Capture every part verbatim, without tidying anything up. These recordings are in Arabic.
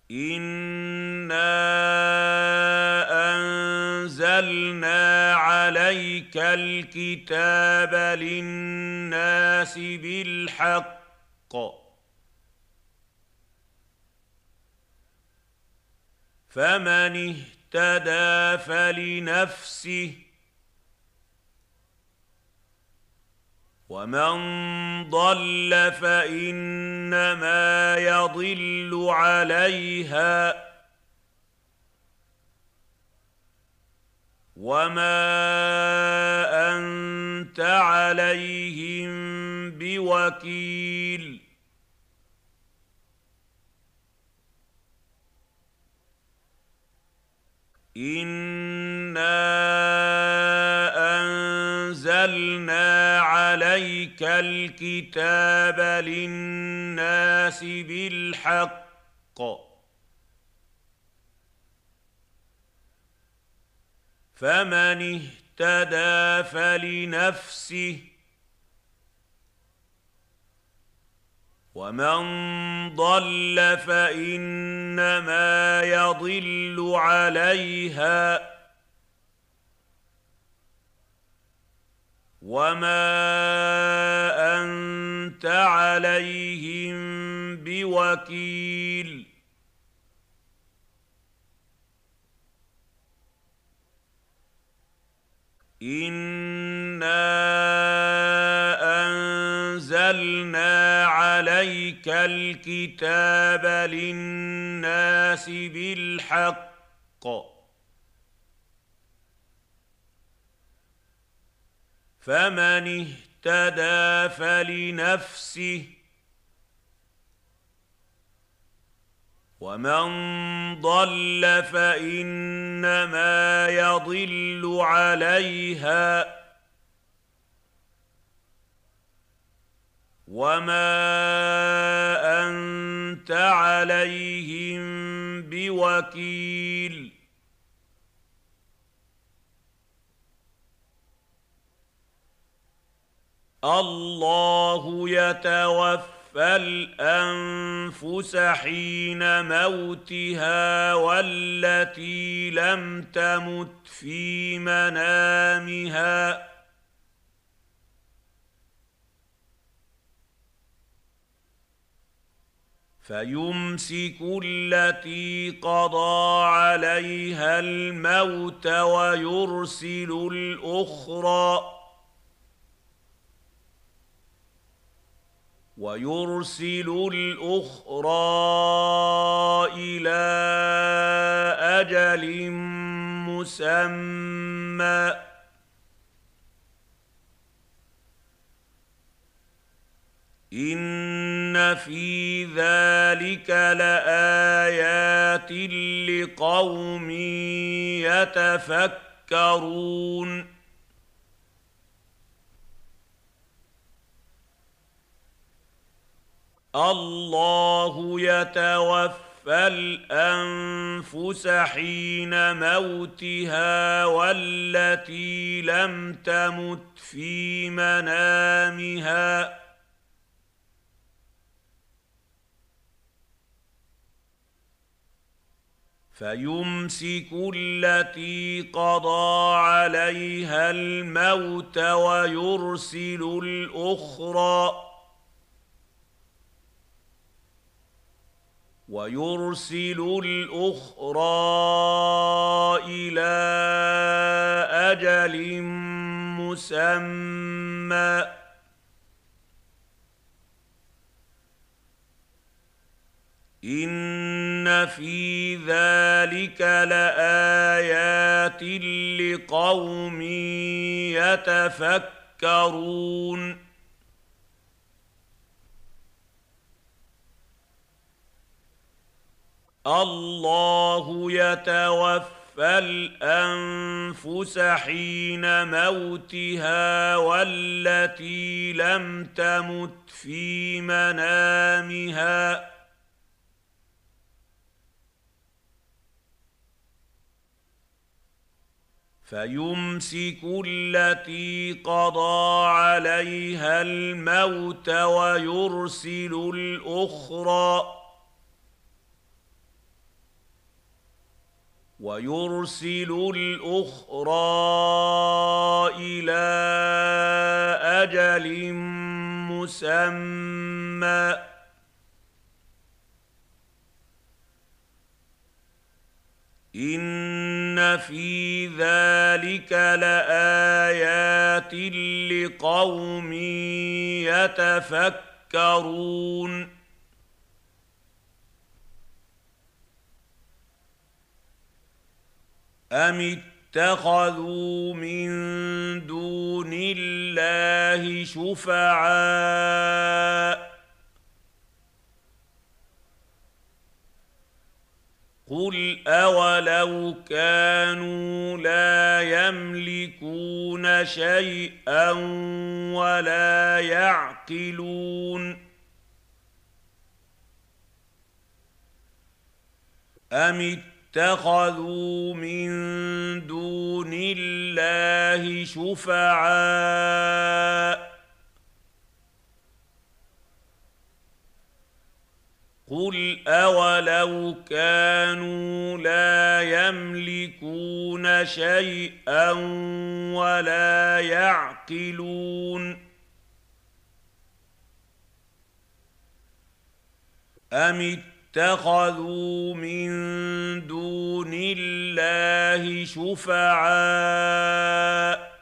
إِنَّا أَنزَلْنَا عَلَيْكَ الْكِتَابَ لِلنَّاسِ بِالْحَقِّ ۖ فَمَنِ اهْتَدَىٰ فَلِنَفْسِهِ، وَمَن ضَلَّ فَإِنَّمَا يَضِلُّ عَلَيْهَا ۖ وَمَا أَنتَ عَلَيْهِم بِوَكِيلٍ. إِنَّا أَنزَلْنَا عَلَيْكَ الْكِتَابَ لِلنَّاسِ بِالْحَقِّ ۖ فَمَنِ اهْتَدَىٰ فَلِنَفْسِهِ، وَمَن ضَلَّ فَإِنَّمَا يَضِلُّ عَلَيْهَا ۖ وَمَا أَنتَ عَلَيْهِم بِوَكِيلٍ. إِنَّا أَنزَلْنَا عَلَيْكَ الْكِتَابَ لِلنَّاسِ بِالْحَقِّ ۖ فَمَنِ اهْتَدَىٰ فَلِنَفْسِهِ، وَمَن ضَلَّ فَإِنَّمَا يَضِلُّ عَلَيْهَا ۖ وَمَا أَنتَ عَلَيْهِم بِوَكِيلٍ. اللَّهُ يَتَوَفَّى الْأَنفُسَ حِينَ مَوْتِهَا وَالَّتِي لَمْ تَمُتْ فِي مَنَامِهَا، فَيُمْسِكُ الَّتِي قَضَىٰ عَلَيْهَا الْمَوْتَ وَيُرْسِلُ الْأُخْرَىٰ وَيُرْسِلُ الْأُخْرَىٰ إِلَىٰ أَجَلٍ مُّسَمًّى، إِنَّ فِي ذَٰلِكَ لَآيَاتٍ لِّقَوْمٍ يَتَفَكَّرُونَ. اللَّهُ يَتَوَفَّى الْأَنفُسَ حِينَ مَوْتِهَا وَالَّتِي لَمْ تَمُتْ فِي مَنَامِهَا، فَيُمْسِكُ الَّتِي قَضَىٰ عَلَيْهَا الْمَوْتَ وَيُرْسِلُ الْأُخْرَىٰ وَيُرْسِلُ الْأُخْرَىٰ إِلَىٰ أَجَلٍ مُّسَمًّى، إِنَّ فِي ذَٰلِكَ لَآيَاتٍ لِّقَوْمٍ يَتَفَكَّرُونَ. اللَّهُ يَتَوَفَّى الْأَنفُسَ حِينَ مَوْتِهَا وَالَّتِي لَمْ تَمُتْ فِي مَنَامِهَا، فَيُمْسِكُ الَّتِي قَضَىٰ عَلَيْهَا الْمَوْتَ وَيُرْسِلُ الْأُخْرَىٰ ويرسل الأخرى إلى أجل مسمى إن في ذلك لآيات لقوم يتفكرون أم اتخذوا من دون الله شفعاء قل أولو كانوا لا يملكون شيئا ولا يعقلون أم اتخذوا من دون الله شفعاء قل أولو كانوا لا يملكون شيئا ولا يعقلون أم اتخذوا من دون الله شفعاء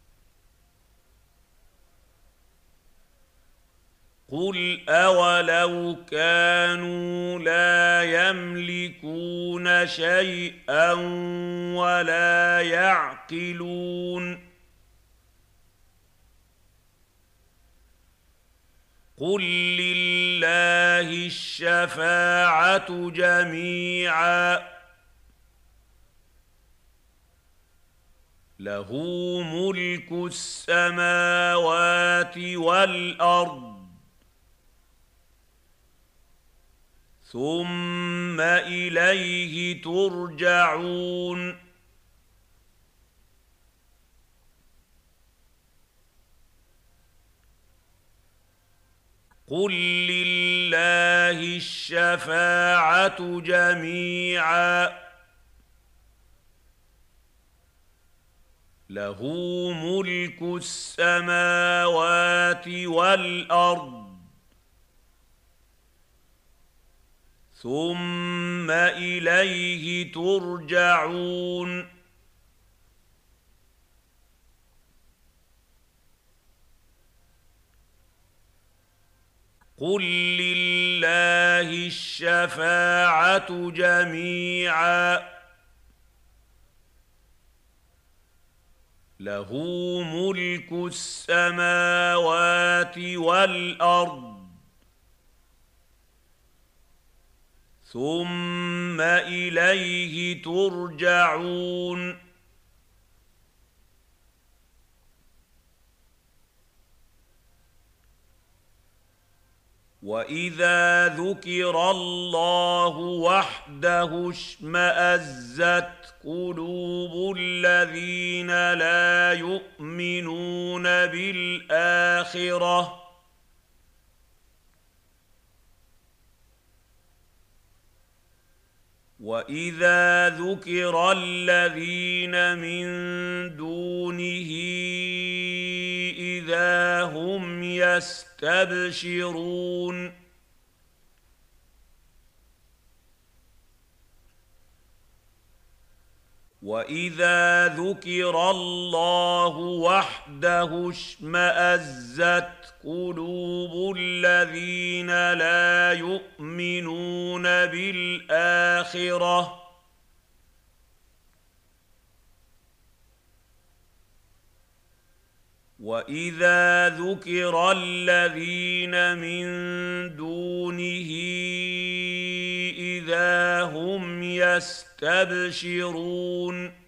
قل أولو كانوا لا يملكون شيئا ولا يعقلون قل لله الشفاعة جميعا له ملك السماوات والأرض ثم إليه ترجعون قل لله الشفاعة جميعا له ملك السماوات والأرض ثم إليه ترجعون قل لله الشفاعة جميعا له ملك السماوات والأرض ثم إليه ترجعون وإذا ذكر الله وحده اشمأزت قلوب الذين لا يؤمنون بالآخرة وإذا ذكر الذين من دونه إذا هم يستبشرون وإذا ذكر الله وحده اشمأزت قلوب الذين لا يؤمنون بالآخرة وإذا ذكر الذين من دونه إذا هم يستبشرون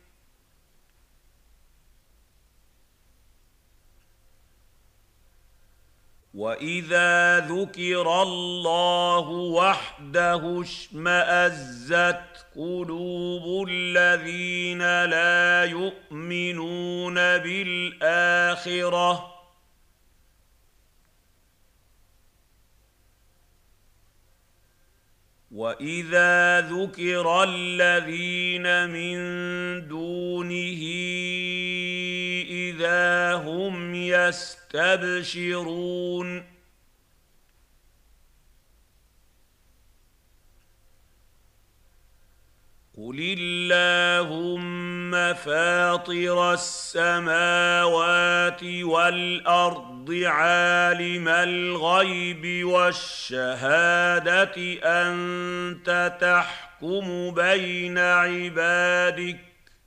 وإذا ذكر الله وحده اشمأزت قلوب الذين لا يؤمنون بالآخرة وإذا ذكر الذين من دونه إذا هم يستبشرون قل اللهم فاطر السماوات والأرض عالم الغيب والشهادة أنت تحكم بين عبادك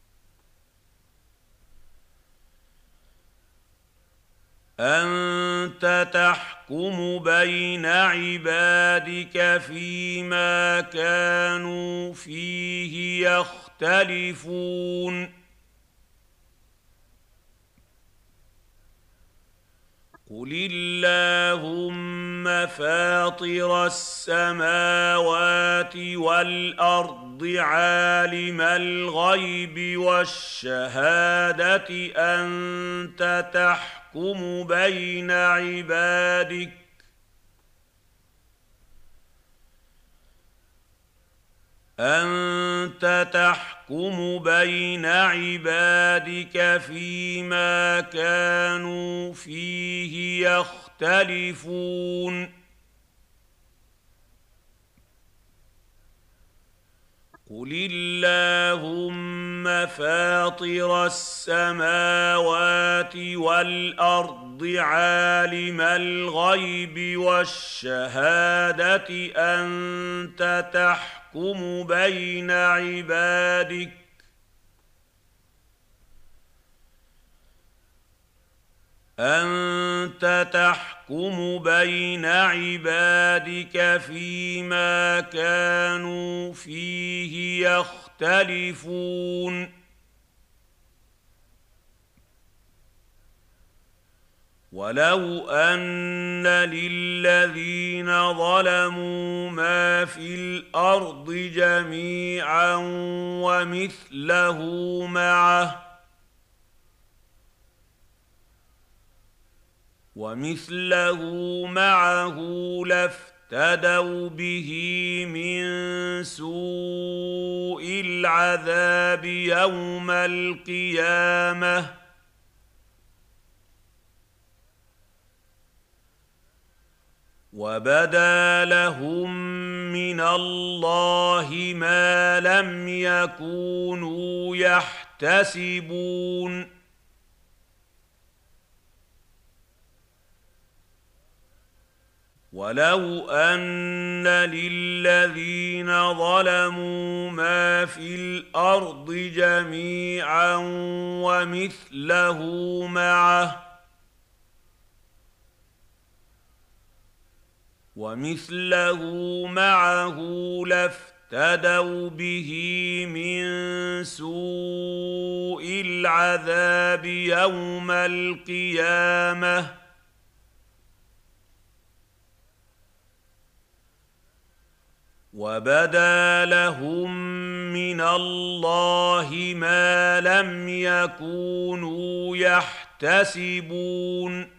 أنت تحكم بين عبادك فيما كانوا فيه يختلفون قل اللهم فاطر السماوات والأرض عالم الغيب والشهادة أنت تحكم بين عبادك أنت تحكم بين عبادك فيما كانوا فيه يختلفون قل اللهم فاطر السماوات والأرض عالم الغيب والشهادة أنت تحكم بين عبادك أنت تحكم بين عبادك فيما كانوا فيه يختلفون ولو أن للذين ظلموا ما في الأرض جميعا ومثله معه ومثله معه لافتدوا به من سوء العذاب يوم القيامة وبدا لهم من الله ما لم يكونوا يحتسبون ولو أن للذين ظلموا ما في الأرض جميعا ومثله معه ومثله معه لافتدوا به من سوء العذاب يوم القيامة وبدا لهم من الله ما لم يكونوا يحتسبون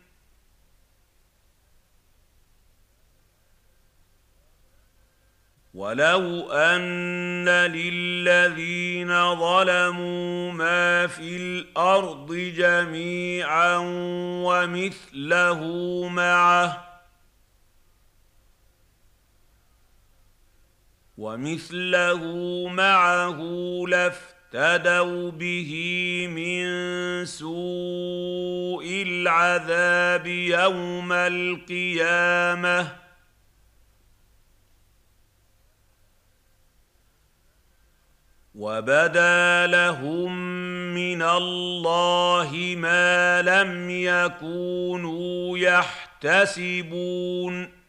ولو أن للذين ظلموا ما في الأرض جميعا ومثله معه ومثله معه لافتدوا به من سوء العذاب يوم القيامة وبدا لهم من الله ما لم يكونوا يحتسبون